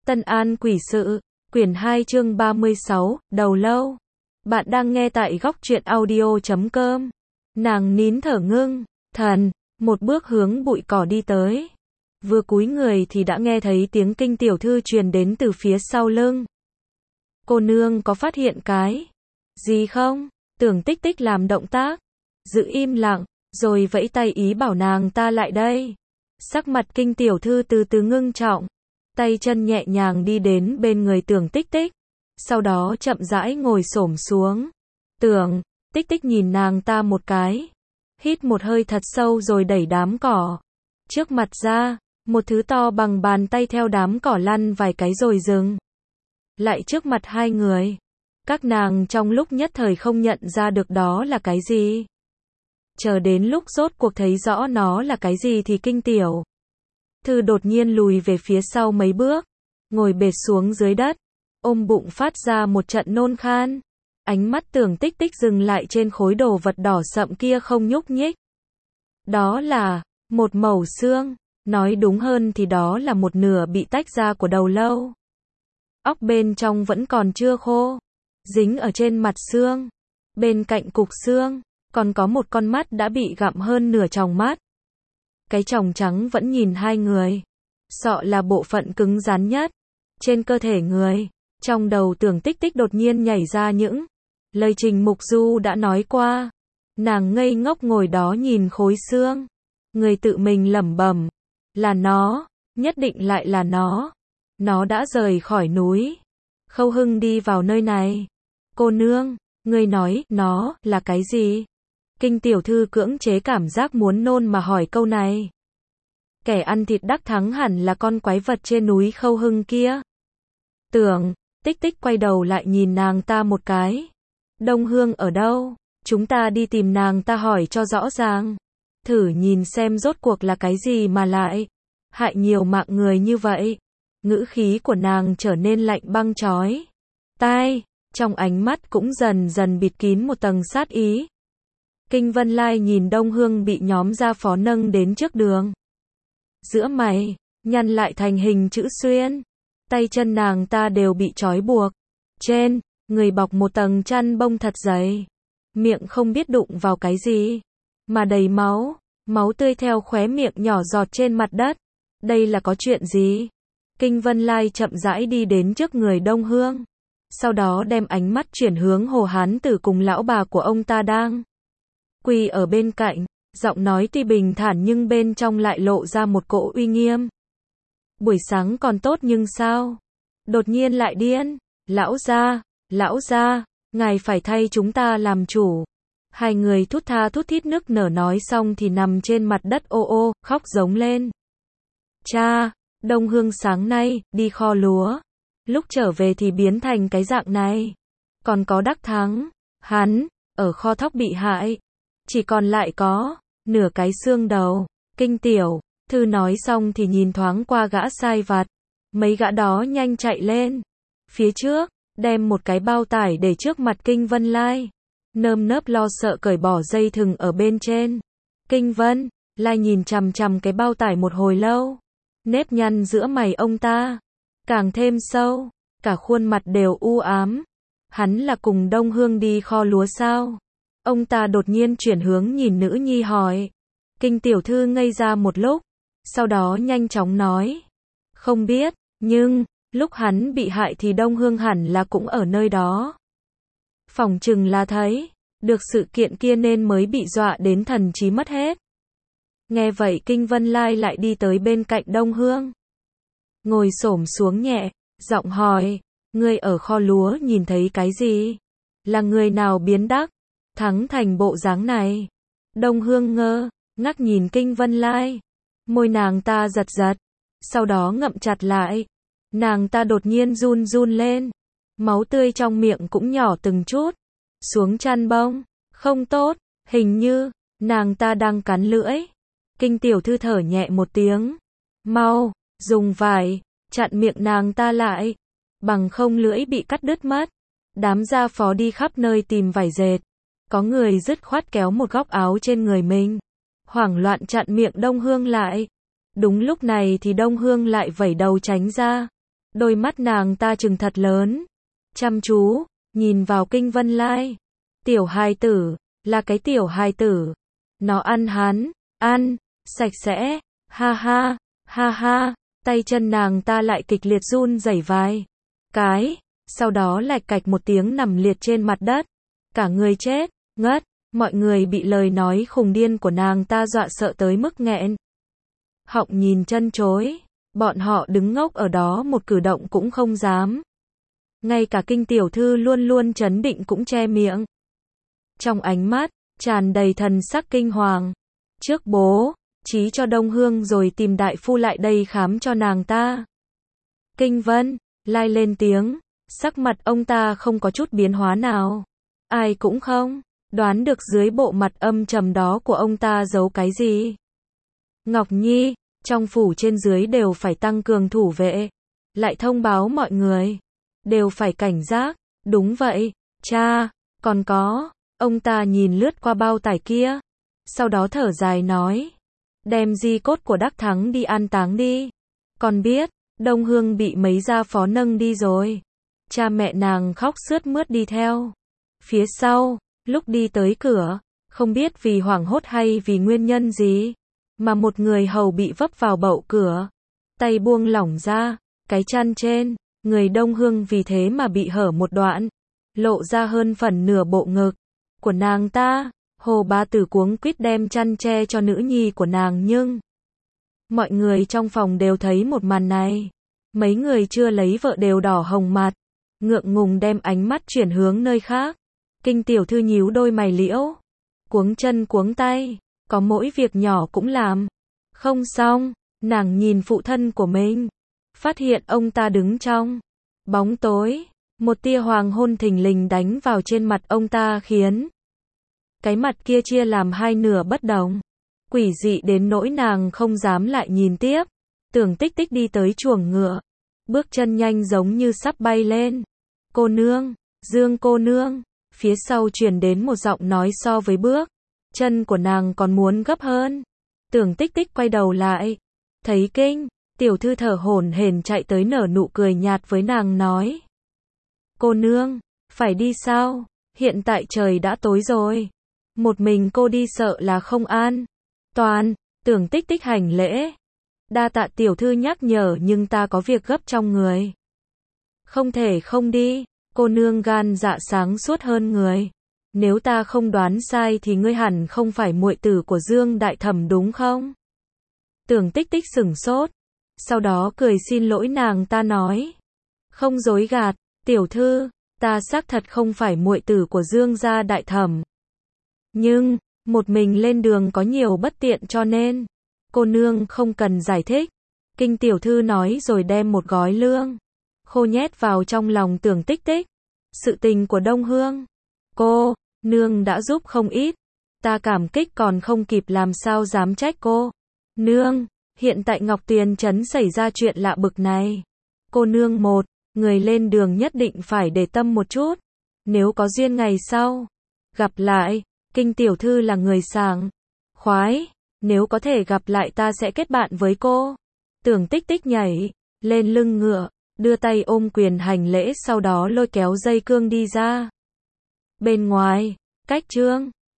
Tân An Quỷ Sự, quyển 2 chương 36, Đầu Lâu. Bạn đang nghe tại góc truyện audio.com. Nàng nín thở ngưng, thần, một bước hướng bụi cỏ đi tới. Vừa cúi người thì đã nghe thấy tiếng Kinh tiểu thư truyền đến từ phía sau lưng. Cô nương có phát hiện cái gì không? Tưởng Tích Tích làm động tác, giữ im lặng, rồi vẫy tay ý bảo nàng ta lại đây. Sắc mặt Kinh tiểu thư từ từ ngưng trọng, tay chân nhẹ nhàng đi đến bên người Tưởng Tích Tích, sau đó chậm rãi ngồi xổm xuống. Tưởng Tích Tích nhìn nàng ta một cái, hít một hơi thật sâu rồi đẩy đám cỏ trước mặt ra, một thứ to bằng bàn tay theo đám cỏ lăn vài cái rồi dừng lại trước mặt hai người. Các nàng trong lúc nhất thời không nhận ra được đó là cái gì. Chờ đến lúc rốt cuộc thấy rõ nó là cái gì thì Kinh tiểu thư đột nhiên lùi về phía sau mấy bước, ngồi bệt xuống dưới đất, ôm bụng phát ra một trận nôn khan. Ánh mắt Tưởng Tích Tích dừng lại trên khối đồ vật đỏ sậm kia không nhúc nhích. Đó là một mẩu xương, nói đúng hơn thì đó là một nửa bị tách ra của đầu lâu. Óc bên trong vẫn còn chưa khô, dính ở trên mặt xương. Bên cạnh cục xương, còn có một con mắt đã bị gặm hơn nửa tròng mắt. Cái tròng trắng vẫn nhìn hai người. Sọ là bộ phận cứng rắn nhất trên cơ thể người. Trong đầu Tưởng Tích Tích đột nhiên nhảy ra những lời Trình Mục Du đã nói qua. Nàng ngây ngốc ngồi đó nhìn khối xương. Người tự mình lẩm bẩm, là nó, nhất định lại là nó. Nó đã rời khỏi núi Khâu Hưng đi vào nơi này. Cô nương, ngươi nói, nó là cái gì? Kinh tiểu thư cưỡng chế cảm giác muốn nôn mà hỏi câu này. Kẻ ăn thịt đắc thắng hẳn là con quái vật trên núi Khâu Hưng kia. Tưởng Tích Tích quay đầu lại nhìn nàng ta một cái. Đông Hương ở đâu? Chúng ta đi tìm nàng ta hỏi cho rõ ràng. Thử nhìn xem rốt cuộc là cái gì mà lại hại nhiều mạng người như vậy. Ngữ khí của nàng trở nên lạnh băng chói tai, trong ánh mắt cũng dần dần bịt kín một tầng sát ý. Kinh Vân Lai nhìn Đông Hương bị nhóm gia phó nâng đến trước đường. Giữa mày nhăn lại thành hình chữ xuyên. Tay chân nàng ta đều bị trói buộc. Trên người bọc một tầng chăn bông thật dày. Miệng không biết đụng vào cái gì mà đầy máu. Máu tươi theo khóe miệng nhỏ giọt trên mặt đất. Đây là có chuyện gì? Kinh Vân Lai chậm rãi đi đến trước người Đông Hương. Sau đó đem ánh mắt chuyển hướng Hồ Hán Tử cùng lão bà của ông ta đang quỳ ở bên cạnh. Giọng nói tuy bình thản nhưng bên trong lại lộ ra một cỗ uy nghiêm. Buổi sáng còn tốt nhưng sao? Đột nhiên lại điên. Lão gia, ngài phải thay chúng ta làm chủ. Hai người thút tha thút thít nức nở nói xong thì nằm trên mặt đất ô ô, khóc giống lên. Cha, Đông Hương sáng nay, đi kho lúa. Lúc trở về thì biến thành cái dạng này. Còn có Đắc Thắng, hắn, ở kho thóc bị hại. Chỉ còn lại có nửa cái xương đầu. Kinh tiểu thư nói xong thì nhìn thoáng qua gã sai vặt. Mấy gã đó nhanh chạy lên phía trước, đem một cái bao tải để trước mặt Kinh Vân Lai. Nơm nớp lo sợ cởi bỏ dây thừng ở bên trên. Kinh Vân Lai nhìn chằm chằm cái bao tải một hồi lâu. Nếp nhăn giữa mày ông ta càng thêm sâu, cả khuôn mặt đều u ám. Hắn là cùng Đông Hương đi kho lúa sao? Ông ta đột nhiên chuyển hướng nhìn nữ nhi hỏi. Kinh tiểu thư ngây ra một lúc, sau đó nhanh chóng nói. Không biết, nhưng lúc hắn bị hại thì Đông Hương hẳn là cũng ở nơi đó. Phỏng chừng là thấy được sự kiện kia nên mới bị dọa đến thần trí mất hết. Nghe vậy Kinh Vân Lai lại đi tới bên cạnh Đông Hương. Ngồi xổm xuống nhẹ, giọng hỏi, ngươi ở kho lúa nhìn thấy cái gì? Là người nào biến đắc thắng thành bộ dáng này? Đông Hương ngơ ngác nhìn Kinh Vân Lai. Môi nàng ta giật giật, sau đó ngậm chặt lại. Nàng ta đột nhiên run run lên. Máu tươi trong miệng cũng nhỏ từng chút xuống chăn bông. Không tốt, hình như nàng ta đang cắn lưỡi. Kinh tiểu thư thở nhẹ một tiếng. Mau, dùng vải chặn miệng nàng ta lại, bằng không lưỡi bị cắt đứt mất. Đám gia phó đi khắp nơi tìm vải dệt. Có người dứt khoát kéo một góc áo trên người mình, hoảng loạn chặn miệng Đông Hương lại. Đúng lúc này thì Đông Hương lại vẩy đầu tránh ra. Đôi mắt nàng ta trừng thật lớn, chăm chú, nhìn vào Kinh Vân Lai. Tiểu hài tử, là cái tiểu hài tử. Nó ăn hắn, ăn, sạch sẽ, ha ha, tay chân nàng ta lại kịch liệt run rẩy vài cái, sau đó lạch cạch một tiếng nằm liệt trên mặt đất. Cả người chết, ngất, mọi người bị lời nói khùng điên của nàng ta dọa sợ tới mức nghẹn họng nhìn chân chối. Bọn họ đứng ngốc ở đó một cử động cũng không dám. Ngay cả Kinh tiểu thư luôn luôn trấn định cũng che miệng. Trong ánh mắt, tràn đầy thần sắc kinh hoàng. Trước bố, trí cho Đông Hương rồi tìm đại phu lại đây khám cho nàng ta. Kinh Vân Lai lên tiếng, sắc mặt ông ta không có chút biến hóa nào. Ai cũng không đoán được dưới bộ mặt âm trầm đó của ông ta giấu cái gì. Ngọc Nhi, trong phủ trên dưới đều phải tăng cường thủ vệ, lại thông báo mọi người, đều phải cảnh giác. Đúng vậy, cha, còn có, ông ta nhìn lướt qua bao tải kia, sau đó thở dài nói, đem di cốt của Đắc Thắng đi an táng đi. Con biết, Đông Hương bị mấy gia phó nâng đi rồi. Cha mẹ nàng khóc sướt mướt đi theo. Phía sau, lúc đi tới cửa, không biết vì hoảng hốt hay vì nguyên nhân gì, mà một người hầu bị vấp vào bậu cửa, tay buông lỏng ra, cái chăn trên người Đông Hương vì thế mà bị hở một đoạn, lộ ra hơn phần nửa bộ ngực của nàng ta. Hồ Bá Tử cuống quýt đem chăn che cho nữ nhi của nàng, nhưng mọi người trong phòng đều thấy một màn này. Mấy người chưa lấy vợ đều đỏ hồng mặt, ngượng ngùng đem ánh mắt chuyển hướng nơi khác. Kinh tiểu thư nhíu đôi mày liễu, cuống chân cuống tay, có mỗi việc nhỏ cũng làm không xong. Nàng nhìn phụ thân của mình, phát hiện ông ta đứng trong bóng tối, một tia hoàng hôn thình lình đánh vào trên mặt ông ta khiến cái mặt kia chia làm hai nửa bất đồng, quỷ dị đến nỗi nàng không dám lại nhìn tiếp. Tưởng Tích Tích đi tới chuồng ngựa, bước chân nhanh giống như sắp bay lên. Cô nương, Dương cô nương, phía sau truyền đến một giọng nói so với bước chân của nàng còn muốn gấp hơn. Tưởng Tích Tích quay đầu lại, thấy Kinh tiểu thư thở hổn hển chạy tới nở nụ cười nhạt với nàng nói, cô nương, phải đi sao? Hiện tại trời đã tối rồi, một mình cô đi sợ là không an toàn. Tưởng Tích Tích hành lễ, đa tạ tiểu thư nhắc nhở nhưng ta có việc gấp trong người, không thể không đi. Cô nương gan dạ sáng suốt hơn người, nếu ta không đoán sai thì ngươi hẳn không phải muội tử của Dương đại thẩm đúng không? Tưởng Tích Tích sửng sốt, sau đó cười xin lỗi nàng ta nói, không dối gạt, tiểu thư, ta xác thật không phải muội tử của Dương gia đại thẩm, nhưng một mình lên đường có nhiều bất tiện cho nên cô nương không cần giải thích. Kinh tiểu thư nói rồi đem một gói lương khô nhét vào trong lòng Tưởng Tích Tích. Sự tình của Đông Hương, cô nương đã giúp không ít, ta cảm kích còn không kịp làm sao dám trách cô nương. Hiện tại Ngọc Tuyền trấn xảy ra chuyện lạ bực này, cô nương một người lên đường nhất định phải để tâm một chút, nếu có duyên ngày sau gặp lại. Kinh tiểu thư là người sảng khoái, nếu có thể gặp lại ta sẽ kết bạn với cô. Tưởng Tích Tích nhảy lên lưng ngựa, đưa tay ôm quyền hành lễ, sau đó lôi kéo dây cương đi ra. Bên ngoài, cách Trương